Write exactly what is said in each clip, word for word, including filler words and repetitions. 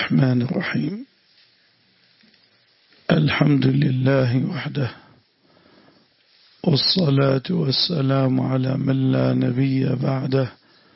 الرحمن الرحيم. الحمد لله وحده، والصلاة والسلام على من لا نبي بعده.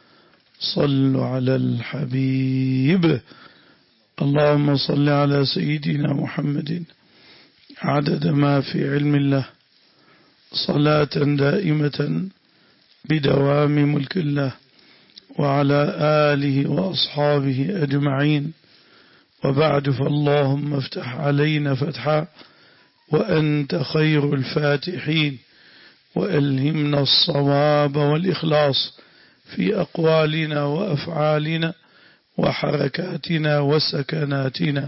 صلوا على الحبيب. اللهم صل على سيدنا محمد عدد ما في علم الله، صلاة دائمة بدوام ملك الله، وعلى آله وأصحابه أجمعين. وبعد، فاللهم افتح علينا فتحا وأنت خير الفاتحين، وألهمنا الصواب والإخلاص في أقوالنا وأفعالنا وحركاتنا وسكناتنا،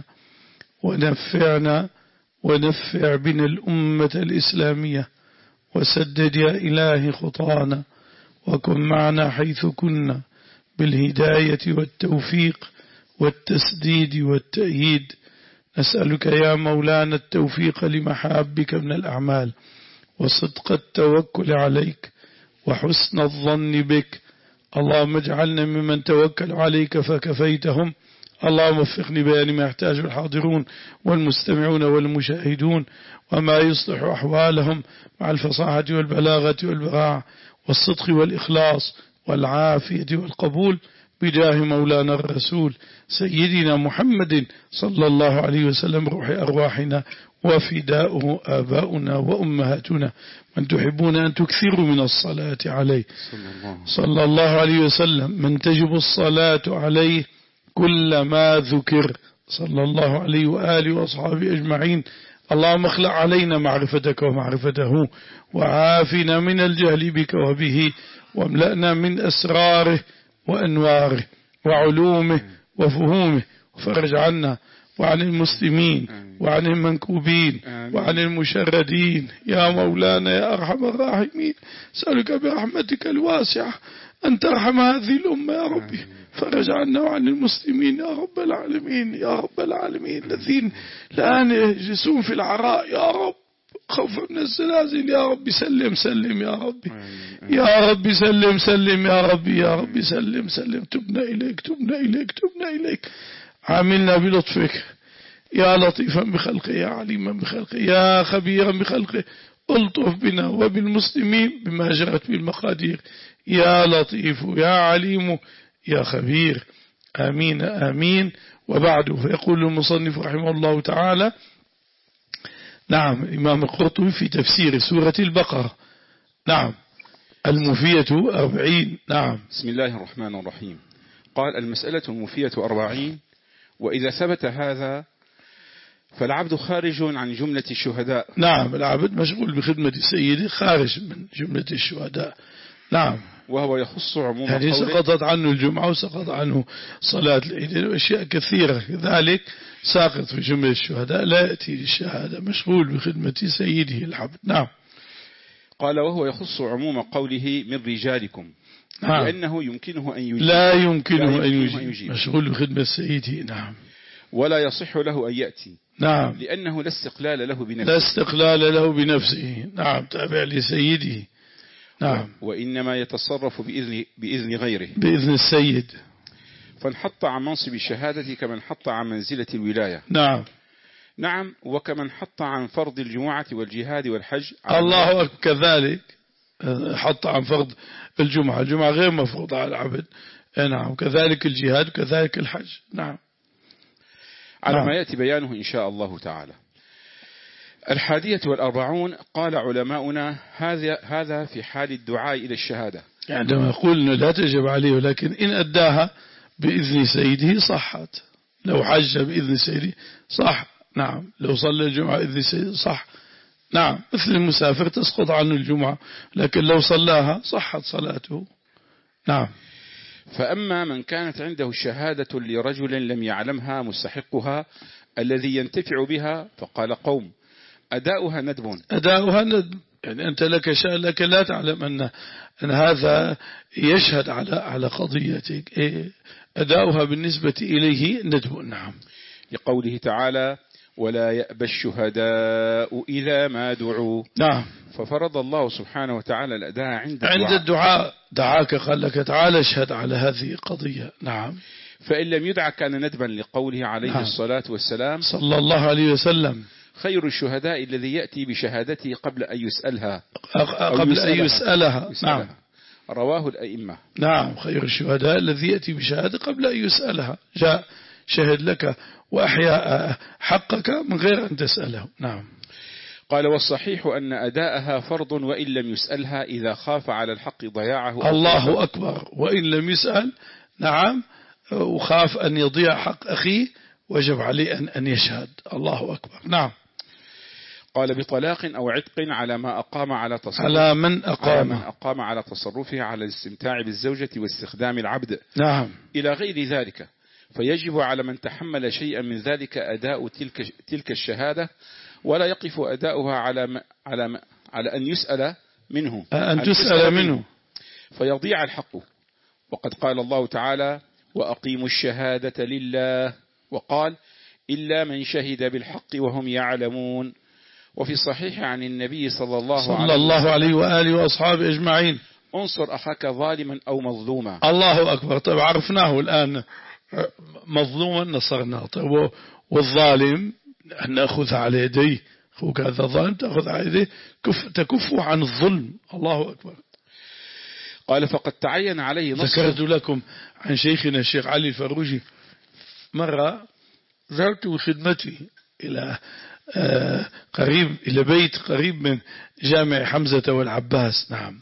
ونفعنا ونفع بنا الأمة الإسلامية، وسدد يا إلهي خطانا، وكن معنا حيث كنا بالهداية والتوفيق والتسديد والتأييد. نسألك يا مولانا التوفيق لمحابك من الأعمال، وصدق التوكل عليك، وحسن الظن بك. اللهم اجعلنا ممن توكل عليك فكفيتهم. اللهم وفقني بيان ما يحتاج الحاضرون والمستمعون والمشاهدون، وما يصلح أحوالهم مع الفصاحة والبلاغة والبراعة والصدق والإخلاص والعافية والقبول، بجاه مولانا الرسول سيدنا محمد صلى الله عليه وسلم، روح أرواحنا وفداؤه آباؤنا وأمهاتنا، من تحبون أن تكثروا من الصلاة عليه صلى الله عليه وسلم، من تجب الصلاة عليه كل ما ذكر صلى الله عليه وآله وأصحابه أجمعين. اللهم اخلع علينا معرفتك ومعرفته، وعافنا من الجهل بك وبه، واملأنا من أسراره وأنواره وعلومه وفهومه، وفرج عنا وعن المسلمين وعن المنكوبين وعن المشردين يا مولانا يا أرحم الراحمين. سألك برحمتك الواسعة أن ترحم هذه الأمة يا ربي. فرج عنا وعن المسلمين يا رب العالمين، يا رب العالمين، الذين الآن يجلسون في العراء يا رب خوفا من الزلازل. يا رب سلم سلم يا ربي، يا رب سلم سلم يا ربي، يا رب سلم سلم. تبنا إليك تبنا إليك تبنا إليك. عاملنا بلطفك يا لطيفا بخلقه، يا عليما بخلقه، يا خبيرا بخلقه. ألطف بنا وبالمسلمين بما جرت بالمقادير، يا لطيف يا عليم يا خبير. آمين آمين. وبعد، فيقول المصنف رحمه الله تعالى: نعم، الإمام القرطبي في تفسير سورة البقرة، نعم، المفية أربعين. نعم. بسم الله الرحمن الرحيم. قال: المسألة المفية أربعين. وإذا ثبت هذا فالعبد خارج عن جملة الشهداء. نعم، العبد مشغول بخدمة سيده، خارج من جملة الشهداء. نعم. وهو يخص عموم يعني قوله، سقطت عنه الجمعة وسقط عنه صلاة العيد وأشياء كثيرة كذلك ساقط في جملة الشهداء، لا يأتي للشهادة، مشغول بخدمة سيده العبد. نعم. قال: وهو يخص عموم قوله من رجالكم، نعم. لأنه يمكنه أن يجيب، لا يمكنه أن يجيب. يجيب، مشغول بخدمة سيده. نعم. ولا يصح له أن يأتي، نعم، لأنه لا استقلال له بنفسه، لا استقلال له بنفسه. نعم، تابع لسيده. نعم. وإنما يتصرف بإذن, بإذن غيره، بإذن السيد. فانحط عن منصب الشهادة كمن حط عن منزلة الولاية. نعم. نعم. وكمن حط عن فرض الجمعة والجهاد والحج. الله أكبر. كذلك حط عن فرض الجمعة، الجمعة غير مفروضة على العبد. نعم. كذلك الجهاد وكذلك الحج. نعم. على نعم. ما يأتي بيانه إن شاء الله تعالى. الحادية والأربعون. قال علماؤنا: هذا هذا في حال الدعاء إلى الشهادة. يعني عندما يقول إنه لا تجب عليه، ولكن إن أداها بإذن سيده صحت. لو حج بإذن سيده صح. نعم. لو صلى الجمعة بإذن سيده صح. نعم. مثل المسافر تسقط عنه الجمعة، لكن لو صلاها صحت صلاته. نعم. فأما من كانت عنده الشهادة لرجل لم يعلمها مستحقها الذي ينتفع بها، فقال قوم: أداؤها ندب. أداؤها ندب، يعني أنت لك شأن، لك لا تعلم أن, أن هذا يشهد على على قضيتك. إيه؟ أداؤها بالنسبة إليه ندب. نعم. لقوله تعالى: ولا يأبى الشهداء إذا ما دعوا. نعم. ففرض الله سبحانه وتعالى الأداء عند عند الدعاء. الدعاء. دعاك قال لك تعال اشهد على هذه القضية. نعم. فإن لم يدع كان ندبا لقوله عليه نعم. الصلاة والسلام صلى الله عليه وسلم: خير الشهداء الذي يأتي بشهادته قبل أن يسألها قبل يسألها. أن يسألها. يسألها. نعم. رواه الأئمة. نعم. خير الشهداء الذي يأتي بشهادة قبل أن يسألها، جاء شهد لك وأحيا حقك من غير أن تسأله. نعم. قال: والصحيح أن أداءها فرض وإن لم يسألها إذا خاف على الحق ضياعه. الله أكبر. وإن لم يسأل، نعم، وخاف أن يضيع حق أخيه وجب عليه أن أن يشهد. الله أكبر. نعم. قال: بطلاق أو عتق على ما أقام على تصرفه على من أقام على من أقام على تصرفه على الاستمتاع بالزوجة واستخدام العبد. نعم. إلى غير ذلك، فيجب على من تحمل شيئا من ذلك أداء تلك تلك الشهادة، ولا يقف أداؤها على على على أن يسأل منه أن تسأل منه فيضيع الحق. وقد قال الله تعالى: وأقيموا الشهادة لله، وقال: إلا من شهد بالحق وهم يعلمون. وفي الصحيح عن النبي صلى الله, صلى الله عليه وآله وأصحابه أجمعين: انصر أخاك ظالما أو مظلوما. الله أكبر. طيب عرفناه الآن، مظلوما نصرناه. طيب والظالم نأخذ على يديه، أخوك هذا ظالم تأخذ على يديه، كف تكفوا عن الظلم. الله أكبر. قال: فقد تعين عليه نص. ذكرت لكم عن شيخنا الشيخ علي الفروجي، مرة ذهبت بخدمتي إلى قريب إلى بيت قريب من جامع حمزة والعباس. نعم.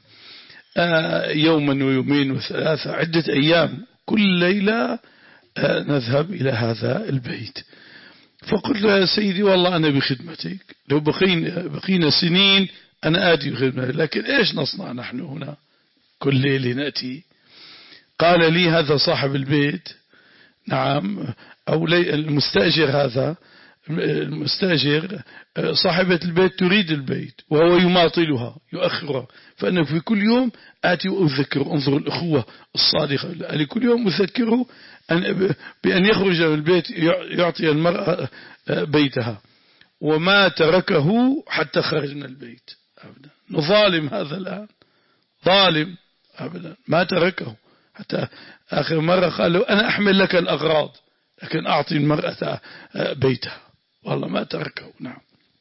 يوما ويومين وثلاثة، عدة أيام، كل ليلة نذهب إلى هذا البيت. فقلت له: يا سيدي والله أنا بخدمتك، لو بقينا, بقينا سنين أنا آتي بخدمتك، لكن إيش نصنع نحن هنا كل ليلة نأتي؟ قال لي: هذا صاحب البيت، نعم، أو المستأجر، هذا المستأجر صاحبة البيت تريد البيت وهو يماطلها يؤخرها، فأنا في كل يوم آتي وأذكر. انظر الأخوة الصادقة، لكل يوم أذكره أن بأن يخرج من البيت، يعطي المرأة بيتها، وما تركه حتى خرج من البيت أبدا. نظالم هذا الآن، ظالم أبدا، ما تركه حتى آخر مرة قال له: أنا أحمل لك الأغراض لكن أعطي المرأة بيتها، والله ما تركه. نعم.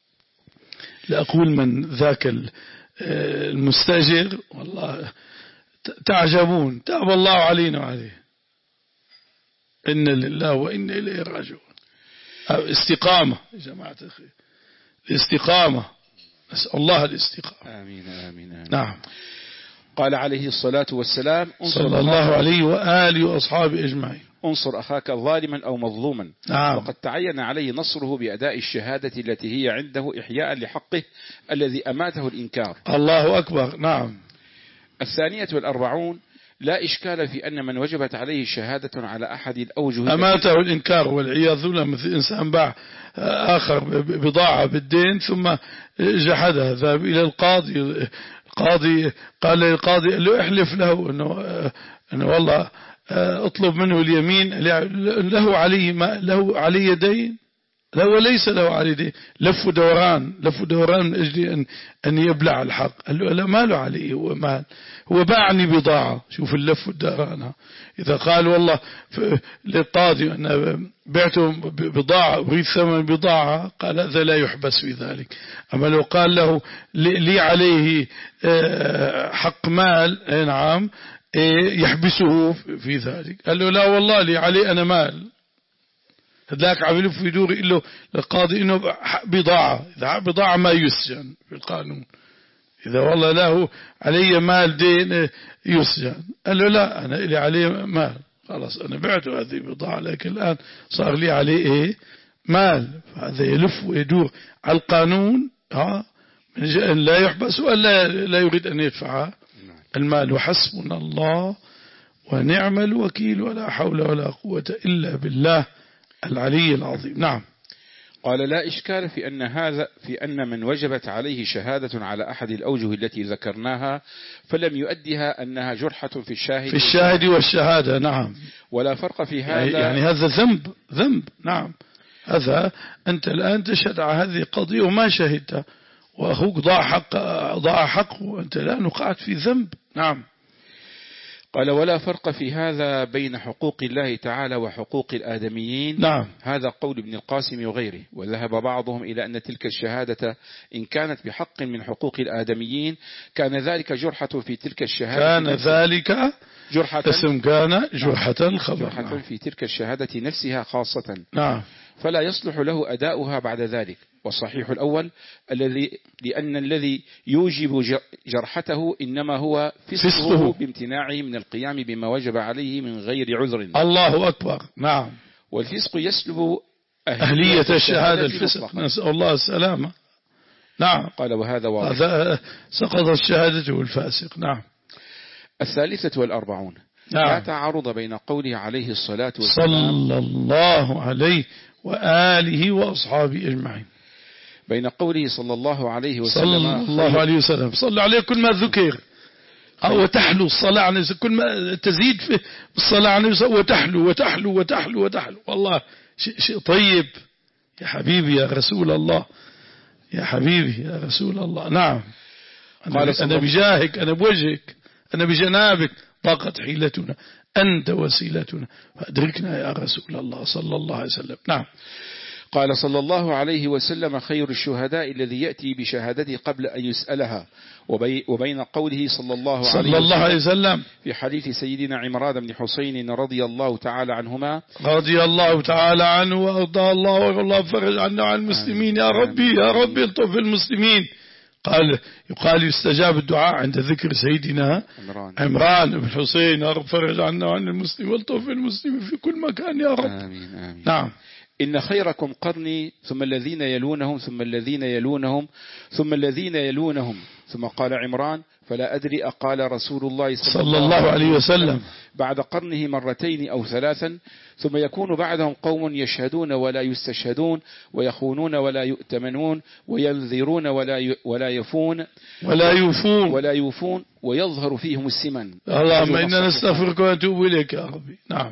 لأقول من ذاك المستأجر والله تعجبون، تاب الله علينا وعليه، إن لله وإن إليه راجعون. استقامة يا جماعة الخير، الاستقامة، نسأل الله الاستقامة. آمين آمين آمين. نعم. قال عليه الصلاة والسلام: صلى الله عليه وآله وأصحابه أجمعين: انصر أخاك ظالما أو مظلوما. نعم. وقد تعين عليه نصره بأداء الشهادة التي هي عنده إحياء لحقه الذي أماته الإنكار. الله أكبر. نعم. الثانية والأربعون: لا إشكال في أن من وجبت عليه شهادة على أحد الأوجه أماته الإنكار والعياذ بالله، مثل إنسان باع آخر بضاعة بالدين ثم جحدها، ذهب إلى القاضي، القاضي قال للقاضي له: احلف له أنه, أنه والله اطلب منه اليمين، له عليه ما له علي دين، لا وليس له علي دين، لف دوران لف دوران من أجل أن أن يبلع الحق. قال له: لا، ما له عليه، هو مال، هو باعني بضاعة. شوف اللف والدوران. إذا قال والله للقاضي أنا بعته بضاعة أريد ثمن بضاعة، قال هذا لا يحبس في ذلك. أما لو قال له لي عليه حق مال، نعم، يحبسه في ذلك. قال له: لا والله لي عليه أنا مال. هذاك عم يلف يدور له القاضي إنه بضاعة، إذا بضاعة ما يسجن في القانون، إذا والله له علي مال دين يسجن. قال له: لا، أنا لي عليه مال، خلاص أنا بعته هذه بضاعة، لكن الآن صار لي عليه إيه؟ مال. فهذا يلف ويدور على القانون، ها، من أن لا يحبس ولا لا يريد أن يدفع المال. وحسبنا الله ونعم الوكيل، ولا حول ولا قوة إلا بالله العلي العظيم. نعم. قال: لا إشكال في أن هذا في أن من وجبت عليه شهادة على أحد الأوجه التي ذكرناها فلم يؤدها أنها جرحة في الشاهد في الشاهد والشهادة. نعم. ولا فرق في هذا، يعني هذا ذنب ذنب. نعم. هذا أنت الآن تشهد على هذه القضية وما شهدت، وأخوك ضاع حق ضاع حقه، وأنت الآن وقعت في ذنب. نعم. قال ولا فرق في هذا بين حقوق الله تعالى وحقوق الآدميين. نعم. هذا قول ابن القاسم وغيره. وذهب بعضهم إلى أن تلك الشهادة إن كانت بحق من حقوق الآدميين كان ذلك جرحة في تلك الشهادة كان ذلك جرحة اسم كان جرحة الخبر جرحة نعم. في تلك الشهادة نفسها خاصة. نعم. فلا يصلح له أداؤها بعد ذلك. والصحيح الأول الذي لأن الذي يوجب جرحته إنما هو فسقه بامتناعه من القيام بما وجب عليه من غير عذر. الله أكبر. نعم. والفسق يسلب أهلية, أهلية الشهادة الفسق، نسأل الله السلامة. نعم. قال وهذا واضح. هذا سقط الشهادة والفاسق. نعم. الثالثة والأربعون. نعم. لا تعارض بين قوله عليه الصلاة والسلام صلى الله عليه وآله وأصحابه أجمعين، بين قوله صلى الله عليه وسلم صلى الله عليه وسلم صلى عليه كل ما ذكر أو تحلو الصلاة عليه، كل ما تزيد في الصلاة عليه وتحلو وتحلو وتحلو وتحلو. والله شيء, شيء طيب يا حبيبي يا رسول الله، يا حبيبي يا رسول الله. نعم. أنا, أنا بجاهك، أنا بوجهك، أنا بجنابك ضاقت حيلتنا، أنت وسيلتنا فأدركنا يا رسول الله صلى الله عليه وسلم. نعم. قال صلى الله عليه وسلم خير الشهداء الذي يأتي بشهادته قبل أن يسألها. وبين قوله صلى الله عليه, صلى الله عليه وسلم في حديث سيدنا عمران بن حسين رضي الله تعالى عنهما رضي الله تعالى عنه وأرضى الله والله فرج عنا عن المسلمين يا ربي يا ربي الطف المسلمين. قال يقال يستجاب الدعاء عند ذكر سيدنا عمران, عمران بن حسين يا رب فرج عنا وعن المسلمين والطف المسلمين في كل مكان يا رب. آمين آمين. نعم. إن خيركم قرني ثم الذين يلونهم ثم الذين يلونهم ثم الذين يلونهم. ثم قال عمران فلا أدري أقال رسول الله صلى, صلى الله عليه وسلم بعد قرنه مرتين أو ثلاثا ثم يكون بعدهم قوم يشهدون ولا يستشهدون ويخونون ولا يؤتمنون وينذرون ولا ولا يفون ولا يوفون ولا يوفون ويظهر فيهم السمن. اللهم إنا نستغفرك ونتوب إليك يا ربي. نعم.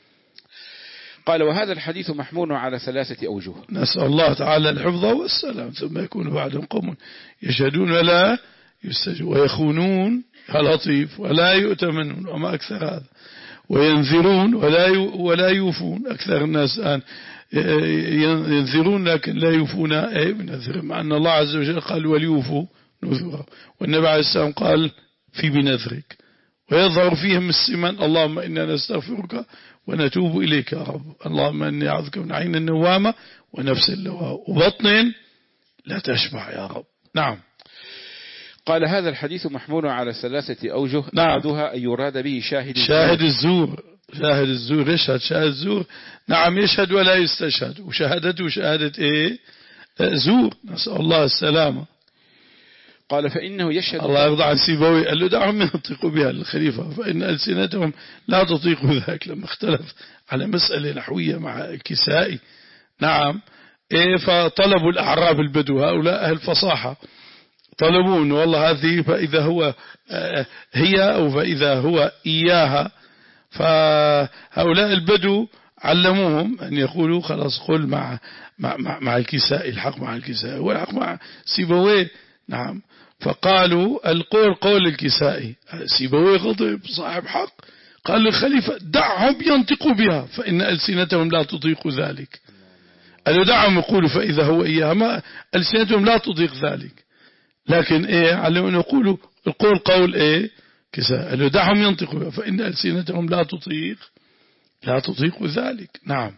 قال وهذا الحديث محمول على ثلاثة أوجه. نسأل الله تعالى الحفظ والسلام. ثم يكون بعدهم قوم يشهدون ولا يستجون ويخونون يا لطيف ولا يؤتمنون وما أكثر هذا وينذرون ولا ولا يوفون. أكثر الناس الآن ينذرون لكن لا يوفون أي بنذر، مع أن الله عز وجل قال وليوفوا نذره، والنبي عليه السلام قال في بنذرك ويظهر فيهم السمن. اللهم إنا نستغفرك ونتوب إليك يا رب. اللهم إني أعوذ بك من عين النوامة ونفس اللواء وبطن لا تشبع يا رب. نعم. قال هذا الحديث محمول على ثلاثة أوجه. نعم. أحدها أن يراد به شاهد شاهد الزور. شاهد الزور يشهد شاهد الزور. نعم يشهد ولا يستشهد، وشهادته شهادة إيه زور، نسأل الله السلامة. قال فإنه يشهد الله يرضى عن سيبوي قال له دعهم ينطقوا بها الخليفة فإن ألسنتهم لا تطيق ذاك، لما اختلف على مسألة نحوية مع الكسائي. نعم. إيه فطلبوا الأعراب البدو هؤلاء أهل فصاحة طلبون والله هذه فإذا هو هي أو فإذا هو إياها، فهؤلاء البدو علموهم أن يقولوا خلاص قل مع مع مع, مع الكسائي الحق مع الكسائي والحق مع سيبويه. نعم. فقالوا القول قول الكسائي. سيبويه غضب صاحب حق قال للخليفة دعهم ينطقوا بها فإن ألسنتهم لا تطيق ذلك. قالوا دعهم يقولوا فإذا هو إياها، ما ألسنتهم لا تطيق ذلك، لكن إيه علموا أن يقولوا القول قول إيه كسائي. قالوا دعهم ينطقوا بها فإن ألسنتهم لا تطيق لا تطيق ذلك. نعم.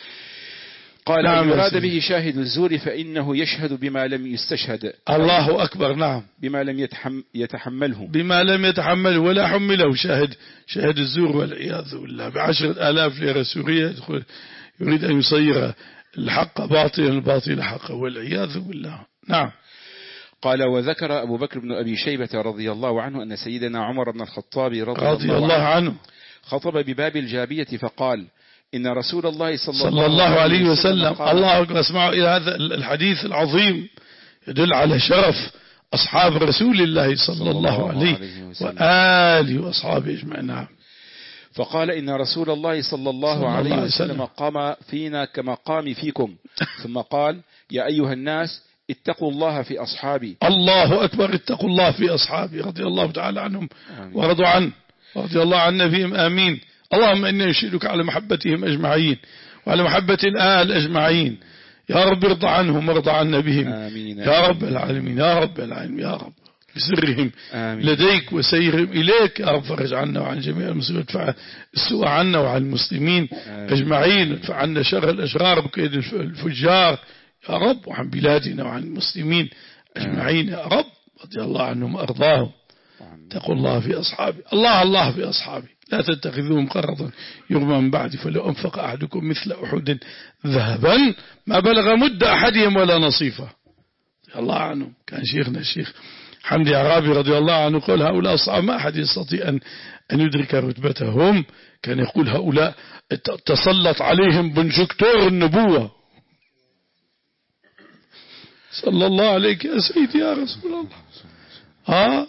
قال نعم. يراد به شاهد الزور فإنه يشهد بما لم يستشهد. الله أكبر. نعم. بما لم يتحم يتحمله بما لم يتحمله ولا حمله. شاهد شاهد الزور والعياذ بالله بعشرة آلاف ليرة سورية يدخل يريد أن يصير الحق باطلا الباطل حقا والعياذ بالله. نعم. قال وذكر أبو بكر بن أبي شيبة رضي الله عنه أن سيدنا عمر بن الخطاب رضي, رضي الله عنه, عنه خطب بباب الجابية فقال إن رسول الله صلى, صلى الله عليه وسلم, وسلم الله أكبر. اسمعوا إلى هذا الحديث العظيم يدل على شرف أصحاب رسول الله صلى الله عليه وآله وأصحابه أجمعين. نعم. فقال إن رسول الله صلى الله عليه وسلم قام فينا كما قام فيكم ثم قال يا أيها الناس اتقوا الله في أصحابي. الله أكبر. اتقوا الله في أصحابي رضي الله تعالى عنهم ورضوا عنه. رضي الله عن نبيهم آمين. اللهم إني أشهدك على محبتهم أجمعين وعلى محبة الآل أجمعين. يا رب ارضى عنهم وارضى عن نبيهم آمين. يا رب العالمين يا رب العالمين يا رب بسرهم آمين. لديك وسيرهم إليك يا رب. فرج عنا وعن جميع المسلمين وادفع السوء عنا وعن المسلمين آمين. أجمعين. وادفع عنا شر الأشرار بكيد الفجار يا رب وعن بلادنا وعن المسلمين أجمعين يا رب. رضي الله عنهم وأرضاهم. اتقوا الله في أصحابي. الله الله في أصحابي لا تتخذوهم قرضا يغمى من بعد فلو أنفق أحدكم مثل أحد ذهبا ما بلغ مد أحدهم ولا نصيفه. رضي الله عنهم. كان شيخنا الشيخ حمدي عرابي رضي الله عنه قال هؤلاء أصحاب ما أحد يستطيع أن أن يدرك رتبتهم. كان يقول هؤلاء تسلط عليهم بنجكتور النبوة. صلى الله عليك يا سيدي يا رسول الله. ها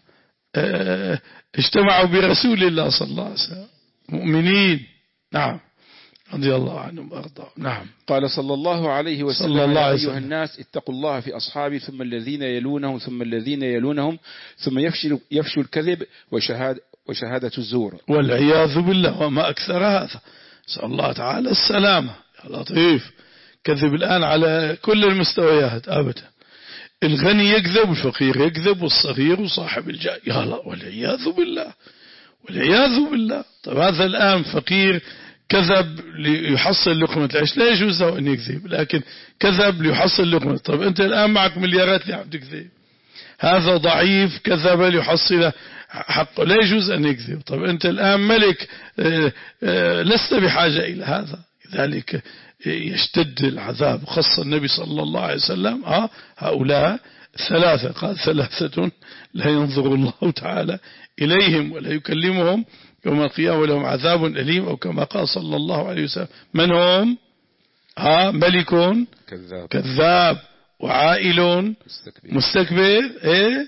اه اجتمعوا برسول الله صلى الله عليه وسلم مؤمنين. نعم رضي الله عنهم وارضاهم. نعم. قال صلى الله عليه وسلم صلى الله يا عليه أيها وسلم. الناس اتقوا الله في أصحابي ثم الذين يلونهم ثم الذين يلونهم ثم يفشل, يفشل الكذب وشهاد وشهادة الزور والعياذ بالله وما أكثر هذا. نسأل الله تعالى السلامة. يا لطيف كذب الآن على كل المستويات أبدا. الغني يكذب والفقير يكذب والصغير وصاحب الجاه. يا الله والعياذ بالله والعياذ بالله. طيب هذا الآن فقير كذب ليحصل لقمة العيش لا يجوز له أن يكذب لكن كذب ليحصل لقمة. طيب أنت الآن معك مليارات ليه عم تكذب. هذا ضعيف كذب ليحصل حقه لا يجوز أن يكذب. طيب أنت الآن ملك لست بحاجة إلى هذا. لذلك يشتد العذاب. خص النبي صلى الله عليه وسلم آه هؤلاء ثلاثة. قال ثلاثة لا ينظر الله تعالى إليهم ولا يكلمهم يوم القيامة ولهم عذاب أليم أو كما قال صلى الله عليه وسلم. من هم؟ آه ملك كذاب, كذاب وعائل مستكبر, مستكبر إيه؟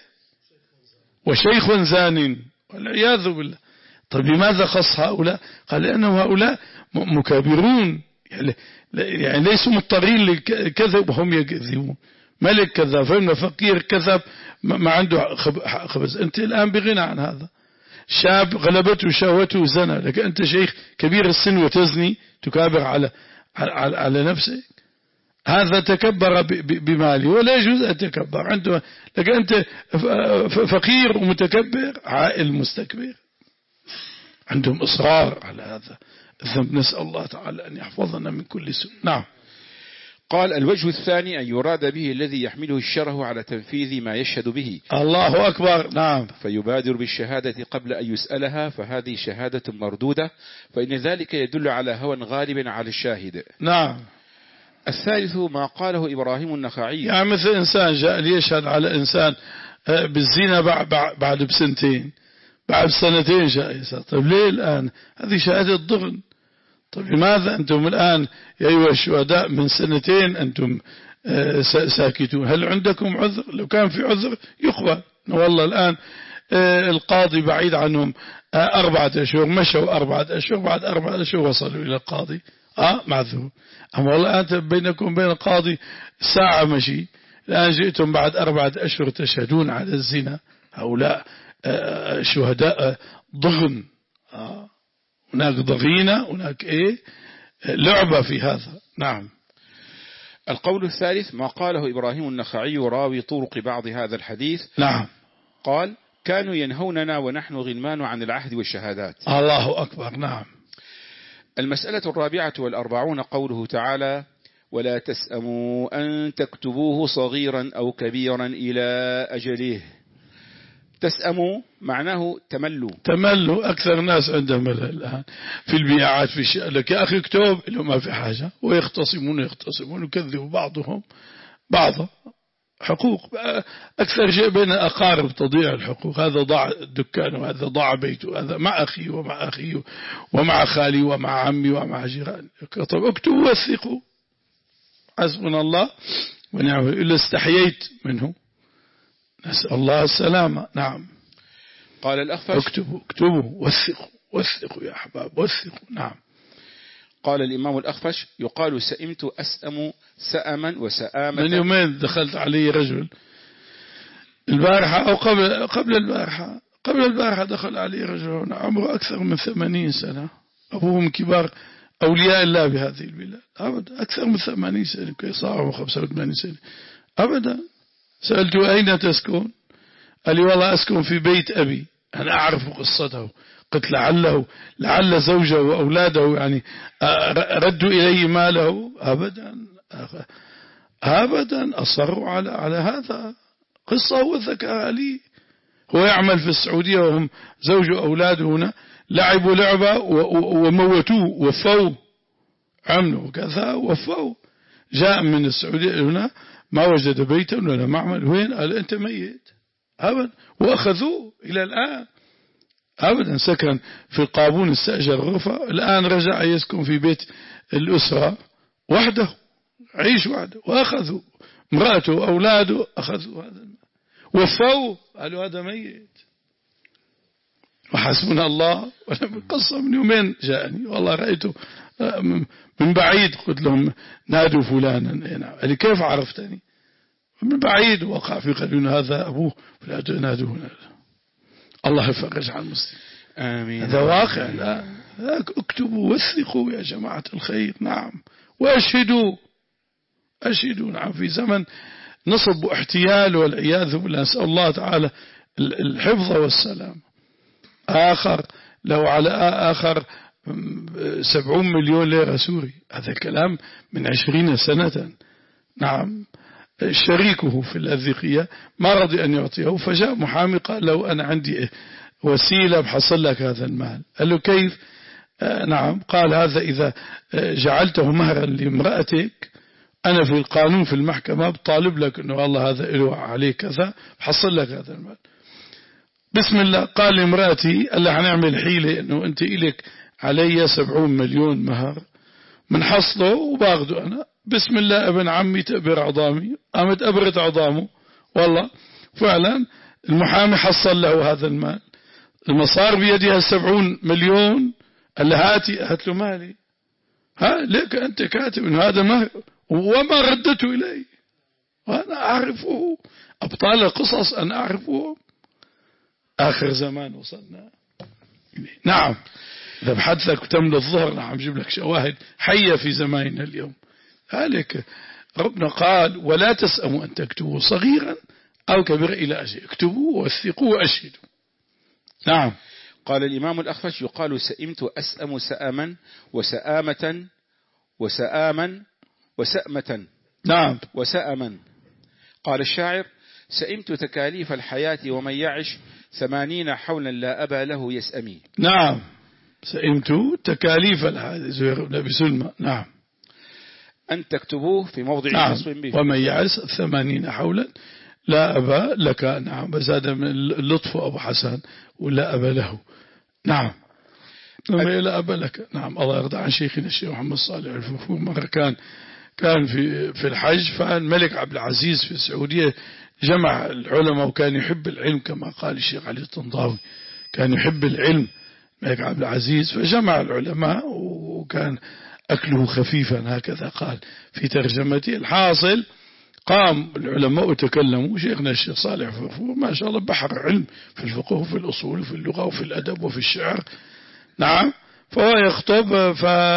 وشيخ زان والعياذ بالله. طيب لماذا خص هؤلاء؟ قال لأنهم هؤلاء مكابرون يعني ليسوا مضطرين للكذب وهم يكذبون. ملك كذاب فإن فقير كذب ما عنده خبز. أنت الآن بغنى عن هذا. شاب غلبته شهوته زنا لكن أنت شيخ كبير السن وتزني تكابر على على, على نفسك. هذا تكبر بماله ولا يجوز أن تكبر عنده. لكن أنت فقير ومتكبر عائل مستكبر. عندهم إصرار على هذا الذنب. نسأل الله تعالى أن يحفظنا من كل سوء. نعم. قال الوجه الثاني أن يراد به الذي يحمله الشره على تنفيذ ما يشهد به. الله أكبر. نعم. فيبادر بالشهادة قبل أن يسألها فهذه شهادة مردودة فإن ذلك يدل على هوى غالب على الشاهد. نعم. الثالث ما قاله إبراهيم النخعي يعني مثل إنسان جاء ليشهد على إنسان بالزنا بعد, بعد بسنتين بعد سنتين جاء يسأل. طيب ليه الآن؟ هذه شهادة ضغن. طيب لماذا أنتم الآن يا أيها الشهداء من سنتين أنتم ساكتون؟ هل عندكم عذر؟ لو كان في عذر يقبل. والله الآن القاضي بعيد عنهم أربعة أشهر مشوا أربعة أشهر بعد أربعة أشهر وصلوا إلى القاضي آه معذور. أما والله أنت بينكم بين القاضي ساعة مشي الآن جئتم بعد أربعة أشهر تشهدون على الزنا. هؤلاء شهداء ضغن. آه هناك ضغينة هناك إيه لعبة في هذا. نعم. القول الثالث ما قاله إبراهيم النخعي راوي طرق بعض هذا الحديث. نعم. قال كانوا ينهوننا ونحن غلمان عن العهد والشهادات. الله أكبر. نعم. المسألة الرابعة والأربعون قوله تعالى ولا تسأموا أن تكتبوه صغيرا أو كبيرا إلى أجله. تسأموا معناه تملوا. تملوا. أكثر الناس عندهم ملل الآن في البيعات في الشيء. لك يا أخي اكتب إلا ما في حاجة ويختصمون يختصمون ويكذبوا بعضهم بعضا. حقوق أكثر شيء بين أقارب تضيع الحقوق. هذا ضاع الدكان وهذا ضاع بيته هذا مع أخي ومع أخي ومع خالي ومع عمي ومع جيراني. طب اكتبوا وثقوا حسبنا الله ونعم إلا استحييت منه. نسأل الله السلامة. نعم. قال الأخفش اكتبوا اكتبوا وثقوا وثقوا يا أحباب وثقوا. نعم. قال الإمام الأخفش يقال سئمت أسأم سأما وسآمة. من يومين دخلت علي رجل البارحة أو قبل قبل البارحة قبل البارحة دخل علي رجل عمره أكثر من ثمانين سنة، أبوه من كبار أولياء الله بهذه البلاد، أبدا أكثر من ثمانين سنة، كي صار خمسة وثمانين سنة أبدا. سألته أين تسكن؟ قال لي والله أسكن في بيت أبي. أنا أعرف قصته، قلت لعله لعل زوجه وأولاده يعني ردوا إليه ماله. أبدا أبدا أصروا على على هذا. قصة هو ذكرها لي، هو يعمل في السعودية وهم زوج وأولاده هنا، لعبوا لعبة وموتوه وفوه، عملوا كذا وفوه. جاء من السعودية هنا ما وجد بيتا ولا معمل، وين؟ قال أنت ميت. أبدا. وأخذوه إلى الآن أبدا. سكن في القابون، استأجر غرفة، الآن رجع يسكن في بيت الأسرة وحده، عيش وحده. وأخذوا امرأته وأولاده، أخذوا هذا وفوه، قالوا هذا ميت. وحسبنا الله. قصة من يومين جاءني والله رأيته من بعيد، قلت لهم نادوا فلانا. قال لي كيف عرفتني؟ من بعيد وقع في قلبي هذا أبوه، فلا نادوه نادوه. الله يفرج عن المسلمين. آمين. هذا واقع. لا, لا اكتبوا وثقوا يا جماعة الخير. نعم. وأشهدوا أشهدوا. نعم. في زمن نصب واحتيال والعياذ بالله، نسأل الله تعالى الحفظ والسلام. آخر لو على آخر سبعون مليون ليرة سوري، هذا الكلام من عشرين سنة. نعم. شريكه في الأذقية ما رضي أن يعطيه، فجاء محامي قال له أنا عندي وسيلة بحصل لك هذا المال. قال له كيف؟ آه نعم. قال هذا إذا جعلته مهرا لامرأتك، أنا في القانون في المحكمة بطالب لك أنه والله هذا إله عليه كذا، بحصل لك هذا المال. بسم الله. قال لامرأتي قال لها هنعمل حيلة أنه أنت إليك علي سبعون مليون مهر من حصله وباخده أنا. بسم الله ابن عمي تأبر عظامي. قامت أبرت عظامه والله فعلا. المحامي حصل له هذا المال، المصار بيدها سبعون مليون. قال له هاتي، هات له مالي. ها ليك أنت كاتب إن هذا مهر وما ردته إلي، وأنا أعرفه. أبطال القصص أنا أعرفه. آخر زمان وصلنا. نعم. إذا بحدثك وتملى الظهر نعم جيب لك شواهد حية في زماننا اليوم. ذلك ربنا قال ولا تسأموا أن تكتبوا صغيرا أو كبيرا إلى أجل، اكتبوا ووثقوا وأشهدوا. نعم. قال الإمام الأخفش يقال سئمت أسأم سأما وسآمة وسآما وسأمة. نعم. وسأما. قال الشاعر سئمت تكاليف الحياة ومن يعش ثمانين حولا لا أبا له يسأمي. نعم. سئمت تكاليف الحياة زهير بن أبي سلمى. نعم. أن تكتبوه في موضع نعم. نصب به. ومن يعس ثمانين حولا لا أبا لك. نعم. بس هذا من اللطف أبو حسن ولا أبا له. نعم. وما لا أبا لك. نعم. الله يرضى عن شيخنا الشيخ محمد صالح الفخور. مرة كان كان في في الحج، فالملك عبد العزيز في السعودية جمع العلماء، وكان يحب العلم كما قال الشيخ علي الطنطاوي، كان يحب العلم الملك عبد العزيز، فجمع العلماء وكان أكله خفيفا هكذا قال في ترجمته. الحاصل قام العلماء وتكلموا، شيخنا الشيخ صالح فرفور ما شاء الله بحر علم في الفقه وفي الأصول وفي اللغة وفي الأدب وفي الشعر. نعم. فهو يخطب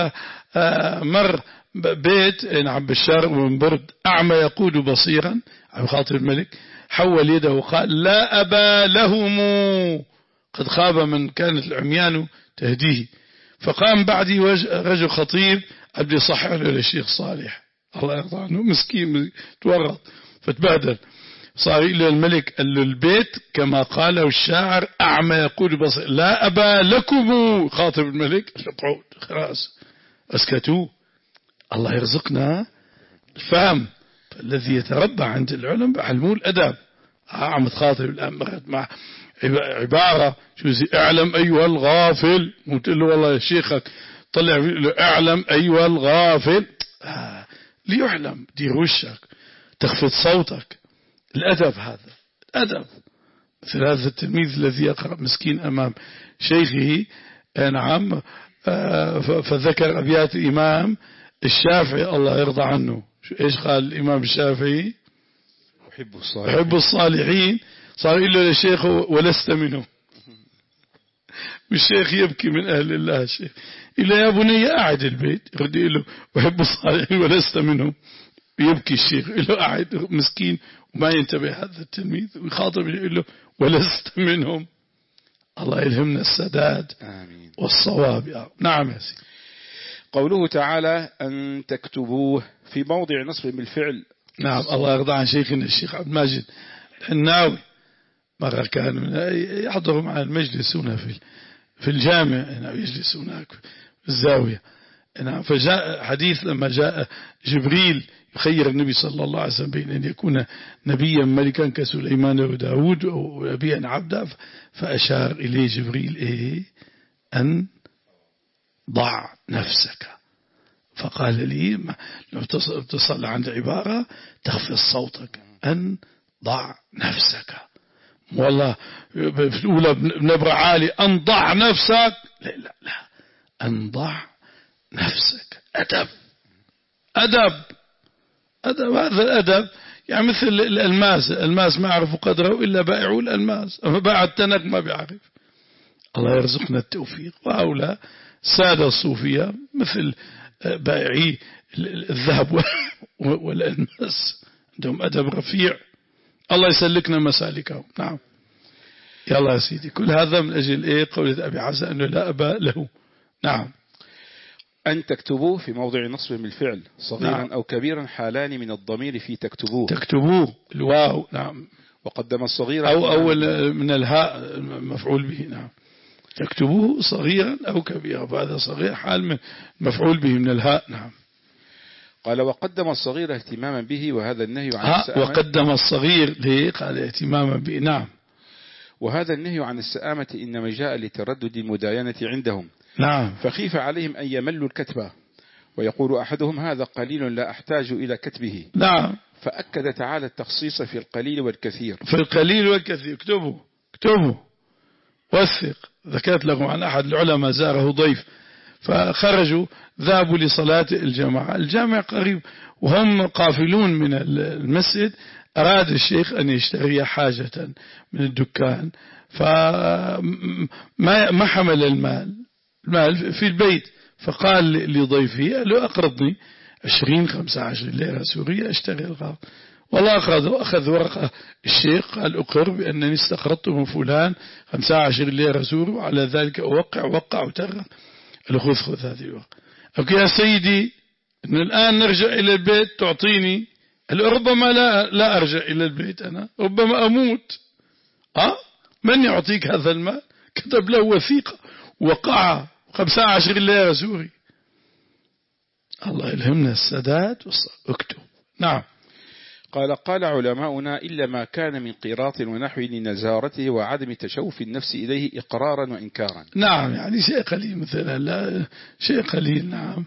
فمر بيت نعم بالشارع ومن برد أعمى يقود بصيرا عن خاطر الملك، حول يده وقال لا أبا لهم، قد خاب من كانت العميان تهديه. فقام بعدي رجل خطيب أبدي يصحح له للشيخ صالح الله يرضى عنه، مسكين تورط فتبهدل. صار إلى الملك قال له البيت كما قاله الشاعر أعمى يقول بصير لا أبا لكم. خاطب الملك اقعد خلاص أسكتوا. الله يرزقنا الفهم، الذي يتربى عند العلم بعلموا الأدب. عم تخاطب الآن مع عبارة شو زي اعلم أيها الغافل، وتقول له والله يا شيخك طلع له اعلم أيها الغافل. آه ليعلم دير وشك، تخفض صوتك، الأدب هذا الأدب. مثل هذا التلميذ الذي يقرأ مسكين أمام شيخه نعم آه فذكر أبيات الإمام الشافعي الله يرضى عنه. إيش قال الإمام الشافعي؟ أحب الصالحين. أحب الصالحين. صار إلا للشيخ ولست منه. والشيخ يبكي من أهل الله. الشيخ إلا يا بني أعد البيت، يرد له وحب الصالحين ولست منهم، يبكي الشيخ يقول له قاعد مسكين وما ينتبه هذا التلميذ، ويخاطب يقول له ولست منهم. الله يلهمنا السداد آمين والصواب يا رب. نعم يا سيدي. قوله تعالى أن تكتبوه في موضع نصب بالفعل. نعم الله يرضى عن شيخنا الشيخ عبد الماجد الحناوي، مرة كان يحضر مع المجلس هنا في في الجامع، يجلس هناك في الزاوية. فجاء حديث لما جاء جبريل يخير النبي صلى الله عليه وسلم بين أن يكون نبيا ملكا كسليمان وداود أو نبيا عبدا، فأشار إليه جبريل إيه أن ضع نفسك، فقال لي لو تصل عند عبارة تخفض صوتك، أن ضع نفسك. والله في الأولى بنبرة عالي أن ضع نفسك، لا لا لا، أن ضع نفسك. أدب أدب أدب هذا الأدب يعني مثل الألماس، الألماس ما يعرف قدره إلا بائعو الألماس، أما باع التنك ما بيعرف. الله يرزقنا التوفيق. وهؤلاء سادة الصوفية مثل بائعي الذهب والألماس، عندهم أدب رفيع. الله يسلكنا مسالكهم. نعم يلا يا سيدي. كل هذا من أجل إيه قولة أبي عزة أنه لا أبا له. نعم. أن تكتبوه في موضع نصب بالفعل صغيرا نعم. أو كبيرا حالان من الضمير في تكتبوه. تكتبوه الواو. نعم. وقدم الصغير أو أول من الهاء مفعول به. نعم. تكتبوه صغيرا أو كبيرا، فهذا صغير حال من مفعول به من الهاء. نعم. قال وقدم الصغير اهتماما به، وهذا النهي عن السآمة. وقدم الصغير ليه؟ قال اهتماما به. نعم. وهذا النهي عن السآمة إنما جاء لتردد المداينة عندهم. نعم. فخيف عليهم أن يملوا الكتبة، ويقول أحدهم هذا قليل لا أحتاج إلى كتبه. نعم. فأكد تعالى التخصيص في القليل والكثير. في القليل والكثير. اكتبوا اكتبوا وثق. ذكرت لكم عن أحد العلماء زاره ضيف، فخرجوا ذهبوا لصلاة الجماعة، الجامع قريب وهم قافلون من المسجد، أراد الشيخ أن يشتري حاجة من الدكان، فما ما حمل المال المال في البيت، فقال لضيفه قال له أقرضني عشرين خمسة عشر ليرة سورية أشتري الغرض. والله أخذ أخذ ورقة الشيخ قال أقر بأنني استقرضت من فلان خمسة عشر ليرة سوري، وعلى ذلك أوقع وقع وترى. قال خذ خذ هذه الورقة. أوكي يا سيدي إن الآن نرجع إلى البيت تعطيني. قال ربما لا لا أرجع إلى البيت، أنا ربما أموت. أه من يعطيك هذا المال؟ كتب له وثيقة وقع خمسة عشر ليرة سوري. الله يلهمنا السداد والصبر. اكتب. نعم. قال قال علماؤنا إلا ما كان من قيراط ونحو لنزارته وعدم تشوف النفس إليه إقرارا وإنكارا. نعم يعني شيء قليل مثلا، لا شيء قليل. نعم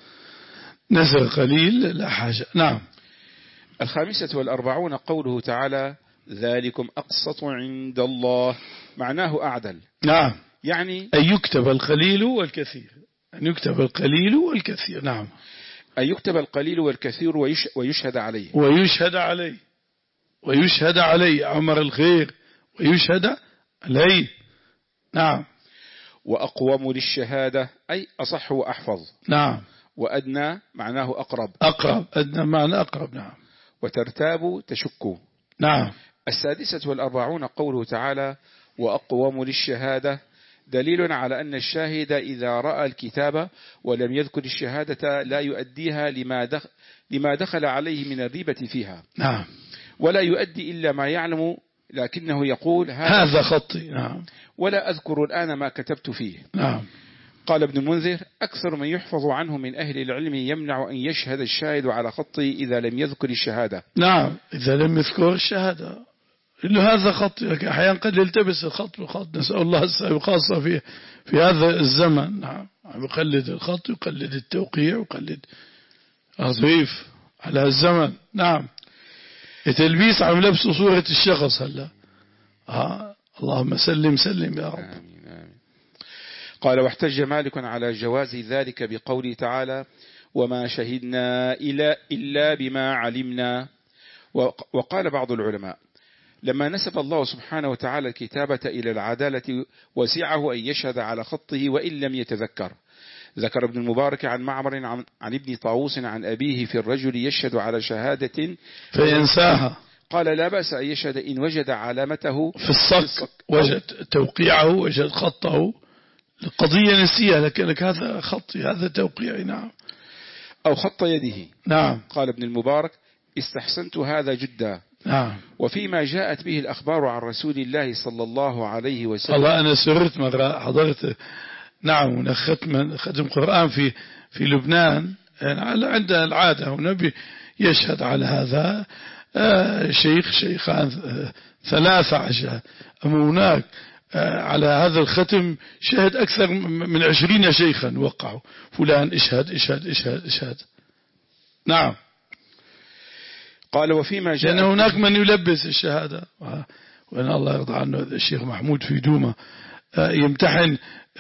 نزر قليل لا حاجة. نعم. الخامسة والأربعون قوله تعالى ذلكم أقسط عند الله، معناه أعدل. نعم يعني أن يكتب القليل والكثير، أن يكتب القليل والكثير. نعم. أن يكتب القليل والكثير ويش ويشهد عليه ويشهد عليه ويشهد عليه عمر الخير ويشهد عليه. نعم. وأقوم للشهادة أي أصح وأحفظ. نعم. وأدنى معناه أقرب. أقرب. أدنى معنى أقرب. نعم. وترتاب تشك. نعم. السادسة والأربعون قوله تعالى وأقوم للشهادة، دليل على أن الشاهد إذا رأى الكتابة ولم يذكر الشهادة لا يؤديها لما دخل, لما دخل عليه من الريبة فيها. نعم. ولا يؤدي إلا ما يعلم، لكنه يقول هذا خطي. نعم. ولا أذكر الآن ما كتبت فيه. نعم. قال ابن المنذر أكثر من يحفظ عنه من أهل العلم يمنع أن يشهد الشاهد على خطه إذا لم يذكر الشهادة. نعم. إذا لم يذكر الشهادة إنه هذا خط. أحيانا قد يلتبس الخط بالخط، نسأل الله السلامة، خاصة في في هذا الزمن. نعم. يقلد الخط يقلد التوقيع يقلد أضيف على الزمن. نعم. التلبيس عم لبسوا صورة الشخص هلا. آه. اللهم سلم سلم يا رب. آمين آمين. قال واحتج مالك على جواز ذلك بقوله تعالى وما شهدنا إلا, إلا بما علمنا. وقال بعض العلماء لما نسب الله سبحانه وتعالى الكتابة إلى العدالة وسعه أن يشهد على خطه وإن لم يتذكر. ذكر ابن المبارك عن معمر عن, عن ابن طاووس عن أبيه في الرجل يشهد على شهادة فينساها، قال لا بأس أن يشهد إن وجد علامته في الصك، وجد توقيعه، وجد خطه، القضية نسيها، لكنك هذا خطي، هذا توقيعي. نعم. أو خط يده. نعم. قال ابن المبارك استحسنت هذا جدا. نعم. وفيما جاءت به الأخبار عن رسول الله صلى الله عليه وسلم. الله أنا سررت مرة حضرت نعم ختم ختم قرآن في في لبنان، يعني عندنا العادة ونبي يشهد على هذا آه شيخ شيخان آه ثلاثة عشر، أما هناك آه على هذا الختم شهد أكثر من عشرين شيخا وقعوا، فلان اشهد اشهد اشهد اشهد. نعم. قال وفيما جاء لأن هناك من يلبس الشهادة، وأن الله يرضى عنه الشيخ محمود في دومة يمتحن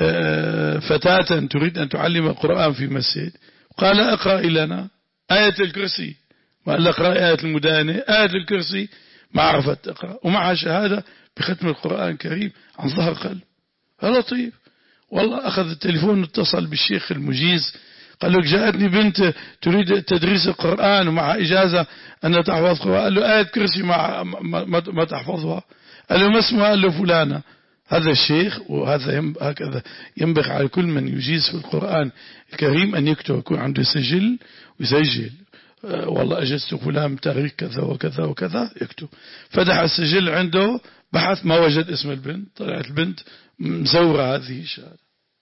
فتاة تريد أن تعلم القرآن في مسجد، قال اقرأ لنا آية الكرسي، وقال اقرأ آية المدانة، آية الكرسي ما عرفت تقرأ، ومعها شهادة بختم القرآن الكريم عن ظهر قلب. لطيف والله. أخذ التليفون واتصل بالشيخ المجيز، قال لك جاءتني بنت تريد تدريس القرآن ومع إجازة أن تحفظ قرآن. قال له آية كرسي ما, ما, ما تحفظها. قال له ما اسمها؟ قال له فلانة. هذا الشيخ، وهذا هكذا ينبغي على كل من يجيز في القرآن الكريم أن يكتب، يكون عنده سجل ويسجل. أه والله أجزت فلان بتاريخ كذا وكذا وكذا، يكتب. فتح السجل عنده، بحث ما وجد اسم البنت، طلعت البنت مزورة هذه الشهادة،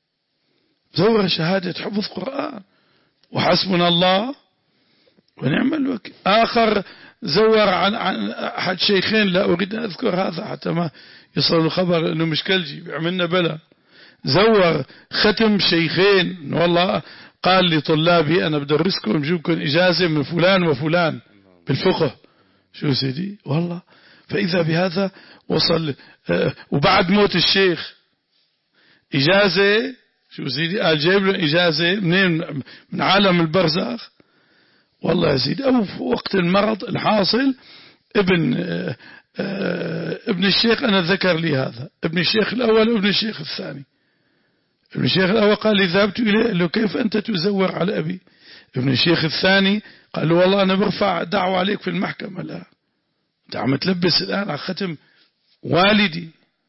مزورة شهادة حفظ قرآن، وحسبنا الله ونعم الوكيل. آخر زور عن عن أحد شيخين، لا أريد أن أذكر هذا حتى ما يصل الخبر أنه مشكلجي بيعملنا بلا. زور ختم شيخين، والله قال لطلابي أنا بدرسكم جيبكم إجازة من فلان وفلان بالفقه. شو سيدي والله. فإذا بهذا وصل آه وبعد موت الشيخ إجازة. شو سيدي قال جايب له إجازة منين؟ من عالم البرزخ. والله يا سيدي. أو في وقت المرض الحاصل ابن آآ آآ ابن الشيخ أنا ذكر لي هذا، ابن الشيخ الأول وابن الشيخ الثاني. ابن الشيخ الأول قال لي ذهبت إليه، قال له كيف أنت تزور على أبي؟ ابن الشيخ الثاني قال له والله أنا برفع دعوة عليك في المحكمة. لا أنت عم تلبس الآن على ختم والدي.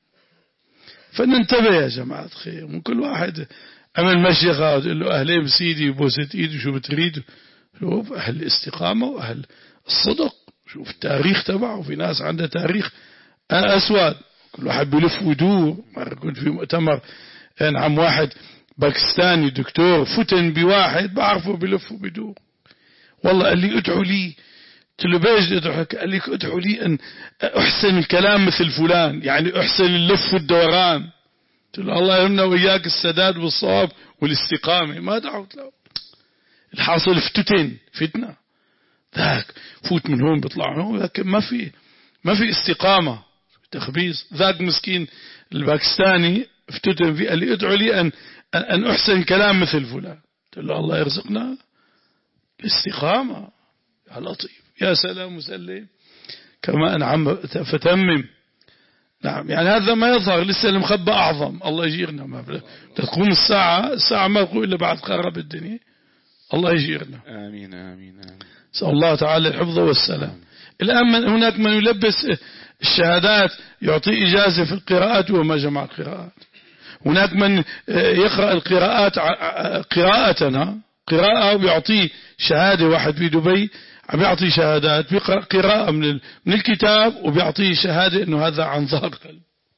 فننتبه يا جماعة خير، من كل واحد عمل مشيخة وتقول له أهلين بسيدي وبوسة إيدي شو بتريد. شوف أهل الاستقامة وأهل الصدق، شوف التاريخ تبعه. في ناس عندها تاريخ أسود، كل واحد بيلف ويدور. مرة كنت في مؤتمر عم واحد باكستاني دكتور فتن بواحد بعرفه بيلف وبيدور. والله قال لي ادعوا لي. قلت له بيش ادعوا؟ قال لي ادعوا لي أن أحسن الكلام مثل فلان، يعني أحسن اللف والدوران. قلت له الله يهمنا وإياك السداد والصواب والاستقامة. ما دعوت له. الحاصل فتتين فتنة، ذاك فوت من هون بيطلع من هون، لكن ما في ما في استقامة، تخبيص. ذاك مسكين الباكستاني فتتن في، قال لي ادعوا لي أن أن أحسن كلام مثل فلان. قلت له الله يرزقنا الاستقامة يا لطيف. يا سلام مسلم كما أنعم فتمم. نعم يعني هذا ما يظهر لسه المخبى أعظم. الله يجيرنا. ما تقوم الساعة الساعة ما تقول إلا بعد خرب الدنيا. الله يجيرنا. آمين آمين آمين. نسأل الله تعالى الحفظ والسلام. الآن من هناك من يلبس الشهادات يعطي إجازة في القراءات وما جمع القراءات. هناك من يقرأ القراءات قراءتنا قراءة ويعطي شهادة. واحد في دبي عم يعطي شهادات بيقرأ قراءة من من الكتاب وبيعطيه شهادة إنه هذا عن ظهر قلب.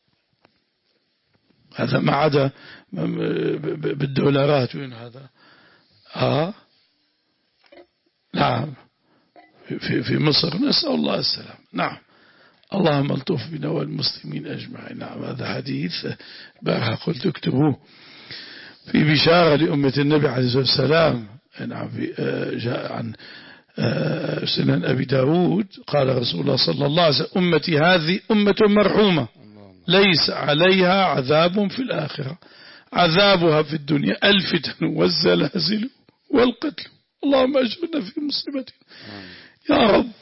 هذا ما عدا بالدولارات. وين هذا؟ آه نعم في في مصر. نسأل الله السلام. نعم اللهم الطف بنا والمسلمين أجمعين. نعم هذا حديث بارها قلت اكتبوه في بشارة لأمة النبي عليه الصلاة والسلام. نعم في جاء عن سنن أبي داود قال رسول الله صلى الله عليه وسلم أمتي هذه أمة مرحومة ليس عليها عذاب في الآخرة، عذابها في الدنيا الفتن والزلازل والقتل. اللهم أجرنا في مصيبتنا يا رب.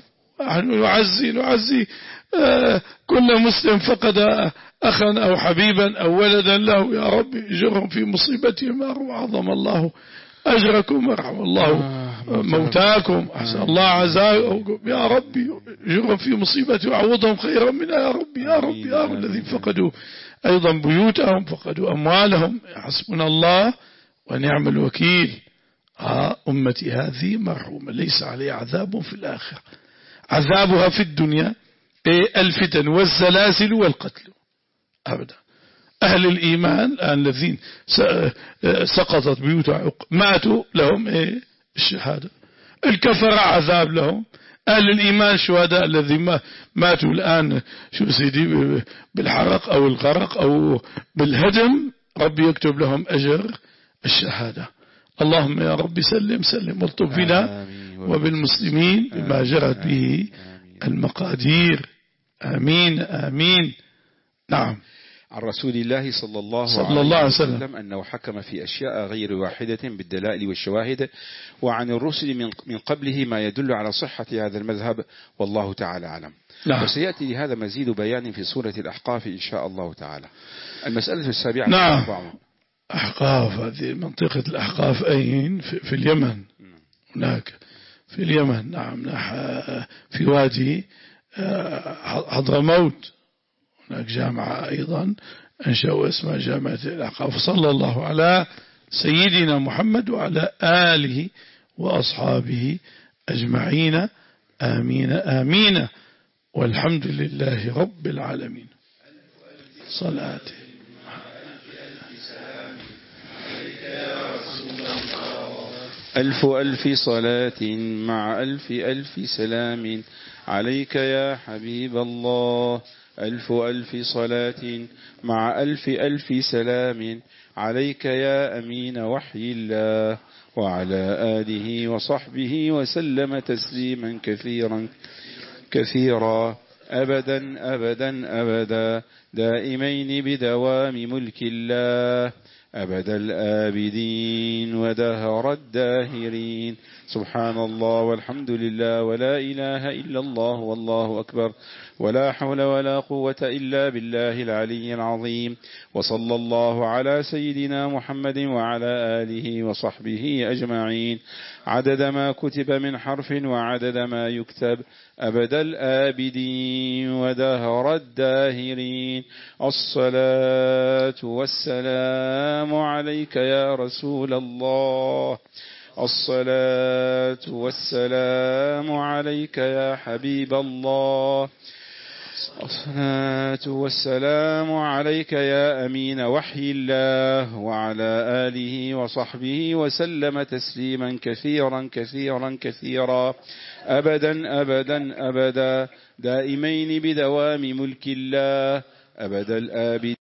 نحن نعزي نعزي كل مسلم فقد أخا أو حبيبا أو ولدا له، يا رب اجرهم في مصيبتهم وعظم الله أجركم ورحم الله موتاكم أحسن الله عزاءكم، يا رب اجرهم في مصيبتهم وعوضهم خيرا منها يا رب يا رب يا رب. الذين فقدوا أيضا بيوتهم فقدوا أموالهم، حسبنا الله ونعم الوكيل. آه أمتي هذه مرحومة ليس عليها عذاب في الآخرة، عذابها في الدنيا الفتن والزلازل والقتل أبدا. أهل الإيمان الذين سقطت بيوتهم ماتوا لهم إيه الشهادة، الكفر عذاب لهم. أهل الإيمان شهداء الذين ماتوا الآن شو سيدي بالحرق أو الغرق أو بالهدم، ربي يكتب لهم أجر الشهادة. اللهم يا رب سلم سلم والطف بنا وبالمسلمين بما جرت به المقادير. آمين آمين. نعم. عن رسول الله صلى الله, صلى الله عليه وسلم, وسلم أنه حكم في أشياء غير واحدة بالدلائل والشواهد، وعن الرسل من, من قبله ما يدل على صحة هذا المذهب، والله تعالى أعلم. نعم. وسيأتي لهذا مزيد بيان في سورة الأحقاف إن شاء الله تعالى. المسألة السابعة. نعم. أحقاف، هذه منطقة الأحقاف أين؟ في, في اليمن هناك في اليمن. نعم. في وادي حضرموت هناك جامعة أيضا أنشأوا اسمها جامعة الأحقاف. صلى الله على سيدنا محمد وعلى آله وأصحابه أجمعين. آمين آمين. والحمد لله رب العالمين. صلاته ألف ألف صلاة مع ألف ألف سلام عليك يا حبيب الله. ألف ألف صلاة مع ألف ألف سلام عليك يا أمين وحي الله، وعلى آله وصحبه وسلم تسليما كثيرا كثيرا أبدا أبدا أبدا دائمين بدوام ملك الله أبد الآبدين ودهر الداهرين. سبحان الله والحمد لله ولا إله إلا الله والله أكبر ولا حول ولا قوة إلا بالله العلي العظيم. وصلى الله على سيدنا محمد وعلى آله وصحبه أجمعين عدد ما كتب من حرف وعدد ما يكتب أبد الآبدين ودهر الداهرين. الصلاة والسلام عليك يا رسول الله. الصلاة والسلام عليك يا حبيب الله. الصلاة والسلام عليك يا أمين وحي الله، وعلى آله وصحبه وسلم تسليما كثيرا كثيرا كثيرا أبدا أبدا أبدا دائمين بدوام ملك الله أبد الآبدين.